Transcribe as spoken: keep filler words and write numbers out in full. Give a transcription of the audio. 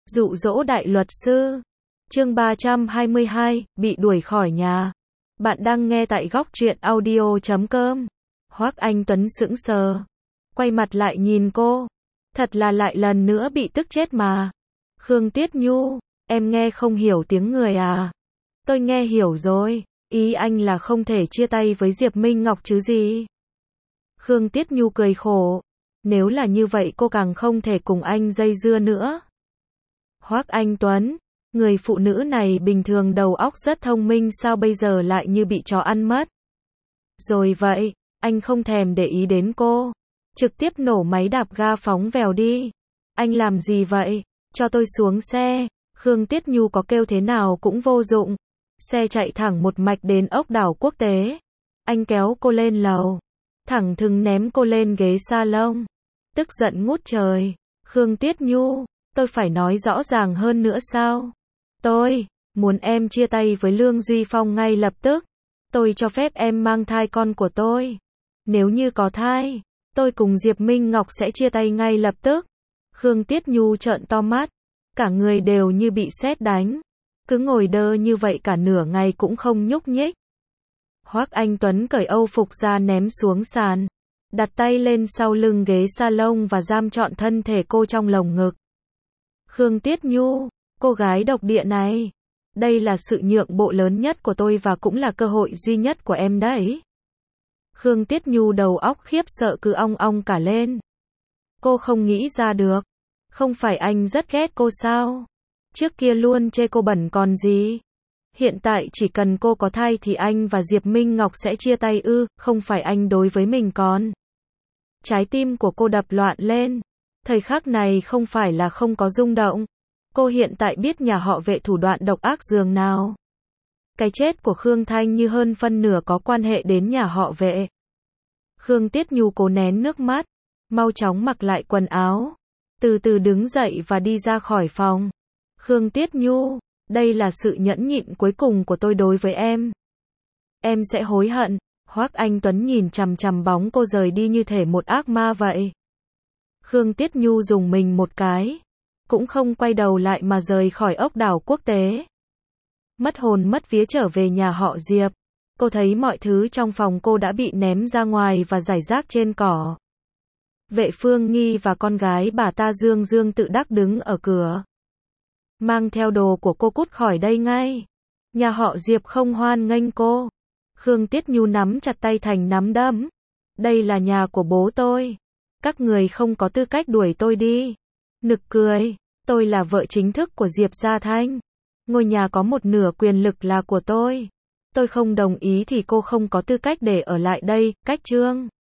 Dụ dỗ đại luật sư. Chương ba trăm hai mươi hai, bị đuổi khỏi nhà. Bạn đang nghe tại góc truyện audio chấm com. Hoắc Anh Tuấn sững sờ, quay mặt lại nhìn cô. Thật là lại lần nữa bị tức chết mà. Khương Tiết Nhu, em nghe không hiểu tiếng người à? Tôi nghe hiểu rồi, ý anh là không thể chia tay với Diệp Minh Ngọc chứ gì? Khương Tiết Nhu cười khổ, nếu là như vậy cô càng không thể cùng anh dây dưa nữa. Hoắc Anh Tuấn, người phụ nữ này bình thường đầu óc rất thông minh sao bây giờ lại như bị chó ăn mất? Rồi vậy, anh không thèm để ý đến cô, trực tiếp nổ máy đạp ga phóng vèo đi. Anh làm gì vậy? Cho tôi xuống xe. Khương Tiết Nhu có kêu thế nào cũng vô dụng. Xe chạy thẳng một mạch đến ốc đảo quốc tế. Anh kéo cô lên lầu, thẳng thừng ném cô lên ghế salon. Tức giận ngút trời. Khương Tiết Nhu, tôi phải nói rõ ràng hơn nữa sao? Tôi muốn em chia tay với Lương Duy Phong ngay lập tức. Tôi cho phép em mang thai con của tôi. Nếu như có thai, tôi cùng Diệp Minh Ngọc sẽ chia tay ngay lập tức. Khương Tiết Nhu trợn to mắt, cả người đều như bị sét đánh, cứ ngồi đơ như vậy cả nửa ngày cũng không nhúc nhích. Hoắc Anh Tuấn cởi âu phục ra ném xuống sàn, đặt tay lên sau lưng ghế salon và giam trọn thân thể cô trong lồng ngực. Khương Tiết Nhu, cô gái độc địa này, đây là sự nhượng bộ lớn nhất của tôi và cũng là cơ hội duy nhất của em đấy. Khương Tiết Nhu đầu óc khiếp sợ cứ ong ong cả lên. Cô không nghĩ ra được, không phải anh rất ghét cô sao? Trước kia luôn chê cô bẩn còn gì? Hiện tại chỉ cần cô có thai thì anh và Diệp Minh Ngọc sẽ chia tay ư? Không phải anh đối với mình còn. Trái tim của cô đập loạn lên. Thời khắc này không phải là không có rung động. Cô hiện tại biết nhà họ Vệ thủ đoạn độc ác dường nào. Cái chết của Khương Thanh Như hơn phân nửa có quan hệ đến nhà họ Vệ. Khương Tiết Nhu cố nén nước mắt, mau chóng mặc lại quần áo, từ từ đứng dậy và đi ra khỏi phòng. Khương Tiết Nhu, đây là sự nhẫn nhịn cuối cùng của tôi đối với em. Em sẽ hối hận. Hoắc Anh Tuấn nhìn chằm chằm bóng cô rời đi như thể một ác ma vậy. Khương Tiết Nhu dùng mình một cái, cũng không quay đầu lại mà rời khỏi ốc đảo quốc tế. Mất hồn mất vía trở về nhà họ Diệp, cô thấy mọi thứ trong phòng cô đã bị ném ra ngoài và rải rác trên cỏ. Vệ Phương Nghi và con gái bà ta Dương Dương tự đắc đứng ở cửa. Mang theo đồ của cô cút khỏi đây ngay. Nhà họ Diệp không hoan nghênh cô. Khương Tiết Nhu nắm chặt tay thành nắm đấm. Đây là nhà của bố tôi. Các người không có tư cách đuổi tôi đi. Nực cười, tôi là vợ chính thức của Diệp Gia Thanh. Ngôi nhà có một nửa quyền lực là của tôi. Tôi không đồng ý thì cô không có tư cách để ở lại đây, cách chương.